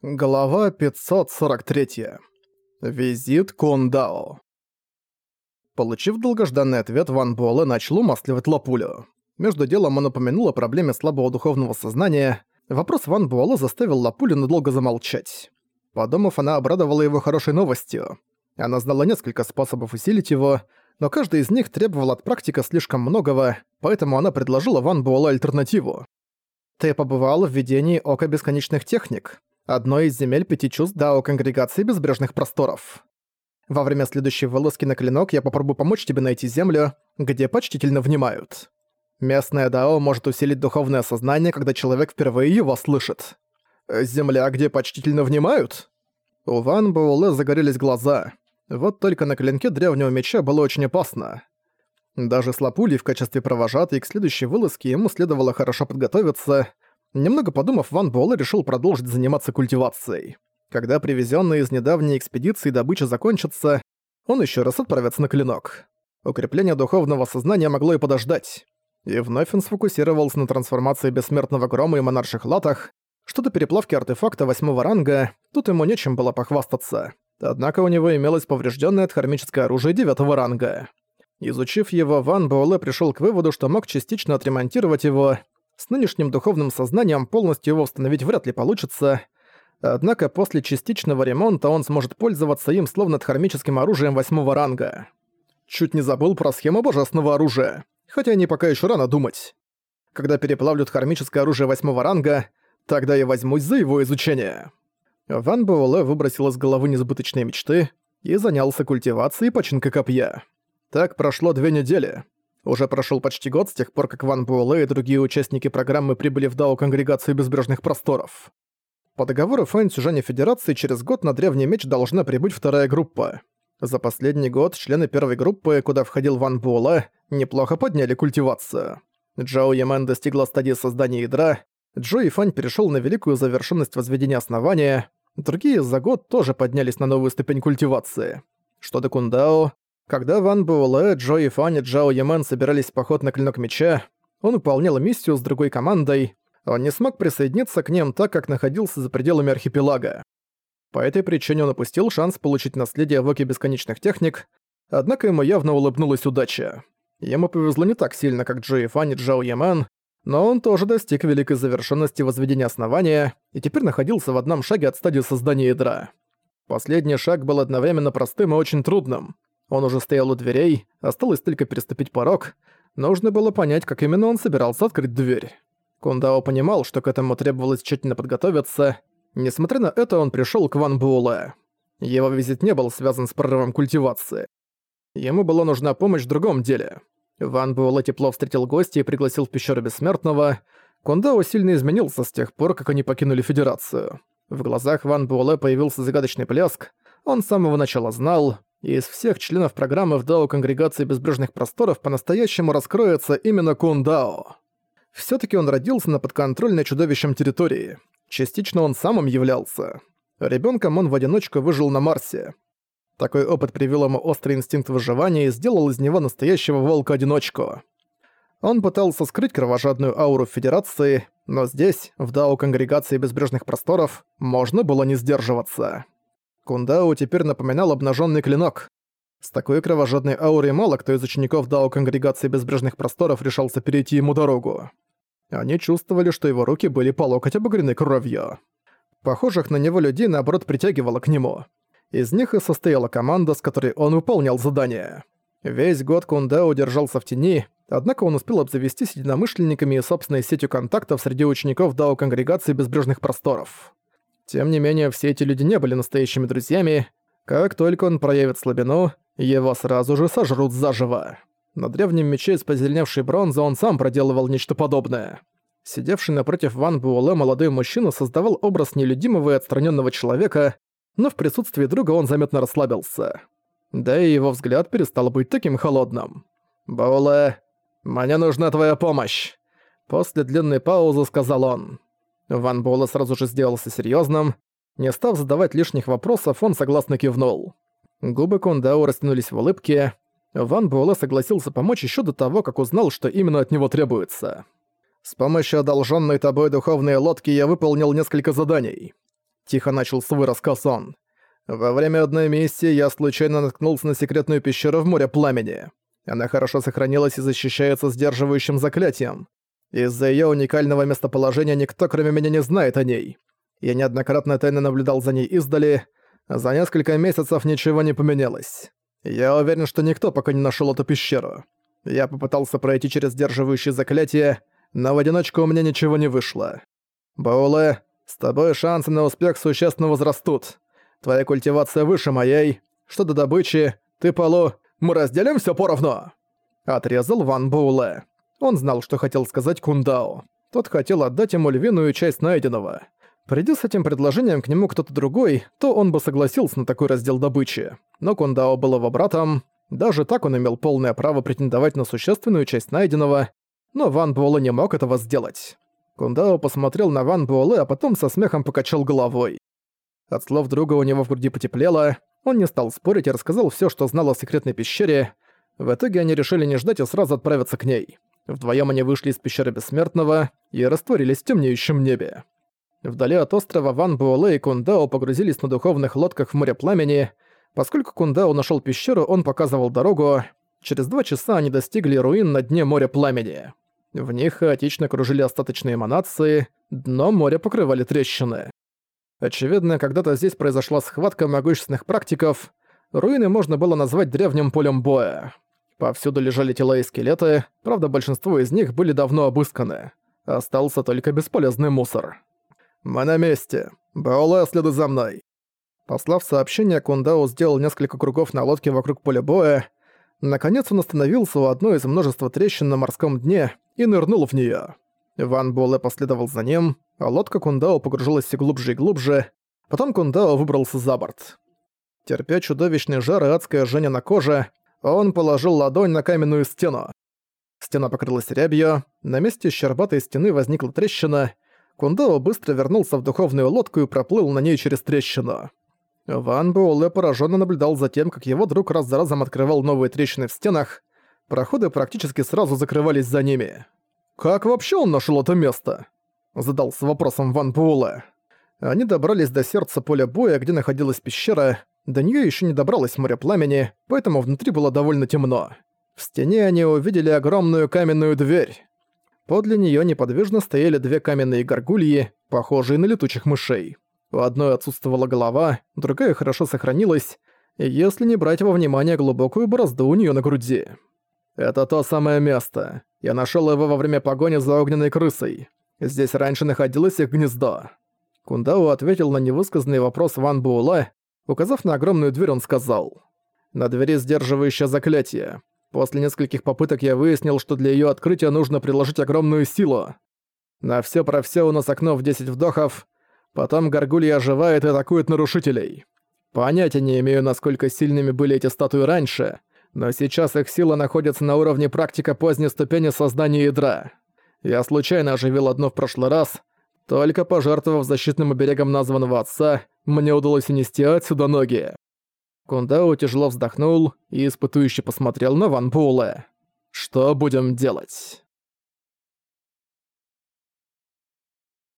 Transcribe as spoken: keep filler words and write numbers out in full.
Глава пятьсот сорок три. Визит Кундао. Получив долгожданный ответ, Ван Буэлэ начал умасливать Лапулю. Между делом он упомянул о проблеме слабого духовного сознания. Вопрос Ван Буэлэ заставил Лапулю надолго замолчать. Подумав, она обрадовала его хорошей новостью. Она знала несколько способов усилить его, но каждый из них требовал от практика слишком многого, поэтому она предложила Ван Буэлэ альтернативу. «Ты побывал в видении Ока Бесконечных Техник, одной из земель пяти чувств Дао Конгрегации Безбрежных Просторов. Во время следующей вылазки на Клинок я попробую помочь тебе найти землю, где почтительно внимают. Местное Дао может усилить духовное сознание, когда человек впервые его слышит. Земля, где почтительно внимают?» У Ван Буэлэ загорелись глаза. Вот только на клинке древнего меча было очень опасно. Даже с Лапулей в качестве провожатой к следующей вылазке ему следовало хорошо подготовиться. Немного подумав, Ван Буэлэ решил продолжить заниматься культивацией. Когда привезённая из недавней экспедиции добыча закончится, он ещё раз отправится на Клинок. Укрепление духовного сознания могло и подождать. И вновь он сфокусировался на трансформации Бессмертного Грома и Монарших Латах. Что-то переплавки артефакта восьмого ранга, тут ему нечем было похвастаться. Однако у него имелось повреждённое дхармическое оружие девятого ранга. Изучив его, Ван Буэлэ пришёл к выводу, что мог частично отремонтировать его. С нынешним духовным сознанием полностью его установить вряд ли получится. Однако после частичного ремонта он сможет пользоваться им словно дхармическим оружием восьмого ранга. Чуть не забыл про схему божественного оружия, хотя не пока ещё рано думать. Когда переплавлю дхармическое оружие восьмого ранга, тогда я возьмусь за его изучение. Ван Буэлэ выбросил из головы несбыточные мечты и занялся культивацией и починкой копья. Так прошло две недели. Уже прошёл почти год с тех пор, как Ван Буэлэ и другие участники программы прибыли в Дао Конгрегацию Безбрежных Просторов. По договору Фэн-Цзюжань Федерации через год на Древний Меч должна прибыть вторая группа. За последний год члены первой группы, куда входил Ван Буэлэ, неплохо подняли культивацию. Джао Ямен достигла стадии создания ядра, Джо Юйфань перешёл на великую завершенность возведения основания, другие за год тоже поднялись на новую ступень культивации. Что до Кундао, когда Ван Буэлэ, Джо Юйфань и Джао Ямен собирались в поход на Клинок Меча, он выполнял миссию с другой командой, он не смог присоединиться к ним, так как находился за пределами архипелага. По этой причине он упустил шанс получить наследие в Оке Бесконечных Техник, однако ему явно улыбнулась удача. Ему повезло не так сильно, как Джо Юйфань и Джао Ямен, но он тоже достиг великой завершенности возведения основания и теперь находился в одном шаге от стадии создания ядра. Последний шаг был одновременно простым и очень трудным. Он уже стоял у дверей, осталось только переступить порог. Нужно было понять, как именно он собирался открыть дверь. Кундао понимал, что к этому требовалось тщательно подготовиться. Несмотря на это, он пришёл к Ван Буэлэ. Его визит не был связан с прорывом культивации. Ему была нужна помощь в другом деле. Ван Буэлэ тепло встретил гостя и пригласил в пещеру Бессмертного. Кундао сильно изменился с тех пор, как они покинули Федерацию. В глазах Ван Буэлэ появился загадочный блеск. Он с самого начала знал, из всех членов программы в Дао Конгрегации Безбрежных Просторов по-настоящему раскроется именно Кундао. Всё-таки он родился на подконтрольной чудовищем территории. Частично он сам им являлся. Ребёнком он в одиночку выжил на Марсе. Такой опыт привил ему острый инстинкт выживания и сделал из него настоящего волка-одиночку. Он пытался скрыть кровожадную ауру Федерации, но здесь, в Дао Конгрегации Безбрежных Просторов, можно было не сдерживаться. Кундао теперь напоминал обнажённый клинок. С такой кровожадной аурой мало кто из учеников Дао Конгрегации Безбрежных Просторов решался перейти ему дорогу. Они чувствовали, что его руки были по локоть обогрены кровью. Похожих на него людей, наоборот, притягивало к нему. Из них и состояла команда, с которой он выполнял задания. Весь год Кундао держался в тени, однако он успел обзавестись единомышленниками и собственной сетью контактов среди учеников Дао Конгрегации Безбрежных Просторов. Тем не менее, все эти люди не были настоящими друзьями. Как только он проявит слабину, его сразу же сожрут заживо. На древнем мече из позеленевшей бронзы он сам проделывал нечто подобное. Сидевший напротив Ван Буэлэ молодой мужчина создавал образ нелюдимого и отстраненного человека, но в присутствии друга он заметно расслабился. Да и его взгляд перестал быть таким холодным. «Буэлэ, мне нужна твоя помощь!» После длинной паузы сказал он. Ван Буэлэ сразу же сделался серьёзным. Не став задавать лишних вопросов, он согласно кивнул. Губы Кундао растянулись в улыбке. Ван Буэлэ согласился помочь ещё до того, как узнал, что именно от него требуется. «С помощью одолженной тобой духовной лодки я выполнил несколько заданий. Тихо начал свой рассказ он. «Во время одной миссии я случайно наткнулся на секретную пещеру в море пламени. Она хорошо сохранилась и защищается сдерживающим заклятием. Из-за её уникального местоположения никто, кроме меня, не знает о ней. Я неоднократно тайно наблюдал за ней издали. За несколько месяцев ничего не поменялось. Я уверен, что никто пока не нашёл эту пещеру. Я попытался пройти через сдерживающее заклятие, но в одиночку у меня ничего не вышло. Бауле, с тобой шансы на успех существенно возрастут. Твоя культивация выше моей. Что до добычи, ты, Полу, мы разделим всё поровну!» Отрезал Ван Буэлэ. Он знал, что хотел сказать Кундао. Тот хотел отдать ему львиную часть найденного. Приди с этим предложением к нему кто-то другой, то он бы согласился на такой раздел добычи. Но Кундао был его братом. Даже так он имел полное право претендовать на существенную часть найденного, но Ван Буэлэ не мог этого сделать. Кундао посмотрел на Ван Буэлэ, а потом со смехом покачал головой. От слов друга у него в груди потеплело, он не стал спорить и рассказал всё, что знал о секретной пещере. В итоге они решили не ждать и сразу отправиться к ней. Вдвоём они вышли из пещеры Бессмертного и растворились в темнеющем небе. Вдали от острова Ван Буэлэ и Кундао погрузились на духовных лодках в море пламени. Поскольку Кундао нашёл пещеру, он показывал дорогу. Через два часа они достигли руин на дне моря пламени. В них хаотично кружили остаточные эманации, дно моря покрывали трещины. Очевидно, когда-то здесь произошла схватка могущественных практиков. Руины можно было назвать древним полем боя. Повсюду лежали тела и скелеты, правда, большинство из них были давно обысканы. Остался только бесполезный мусор. «Мы на месте. Баолэ, следуй за мной». Послав сообщение, Кундао сделал несколько кругов на лодке вокруг поля боя. Наконец он остановился у одной из множества трещин на морском дне и нырнул в неё. Ван Буэлэ последовал за ним, а лодка Кундао погружалась все глубже и глубже. Потом Кундао выбрался за борт. Терпя чудовищный жар и адское жжение на коже, он положил ладонь на каменную стену. Стена покрылась рябью, на месте щербатой стены возникла трещина. Кундао быстро вернулся в духовную лодку и проплыл на ней через трещину. Ван Буэлэ поражённо наблюдал за тем, как его друг раз за разом открывал новые трещины в стенах. Проходы практически сразу закрывались за ними. «Как вообще он нашёл это место?» — задался вопросом Ван Буэлэ. Они добрались до сердца поля боя, где находилась пещера. До неё ещё не добралось море пламени, поэтому внутри было довольно темно. В стене они увидели огромную каменную дверь. Подле неё неподвижно стояли две каменные горгульи, похожие на летучих мышей. У одной отсутствовала голова, другая хорошо сохранилась, если не брать во внимание глубокую борозду у неё на груди. «Это то самое место. Я нашёл его во время погони за огненной крысой. Здесь раньше находилось их гнездо». Кундао ответил на невысказанный вопрос Ван Буэлэ. Указав на огромную дверь, он сказал: «На двери сдерживающее заклятие. После нескольких попыток я выяснил, что для её открытия нужно приложить огромную силу. На всё про всё у нас окно в десять вдохов. Потом горгулья оживает и атакует нарушителей. Понятия не имею, насколько сильными были эти статуи раньше, но сейчас их сила находится на уровне практика поздней ступени создания ядра. Я случайно оживил одно в прошлый раз. Только пожертвовав защитным оберегом названного отца, мне удалось унести отсюда ноги». Кундао тяжело вздохнул и испытующе посмотрел на Ван Буэлэ. «Что будем делать?»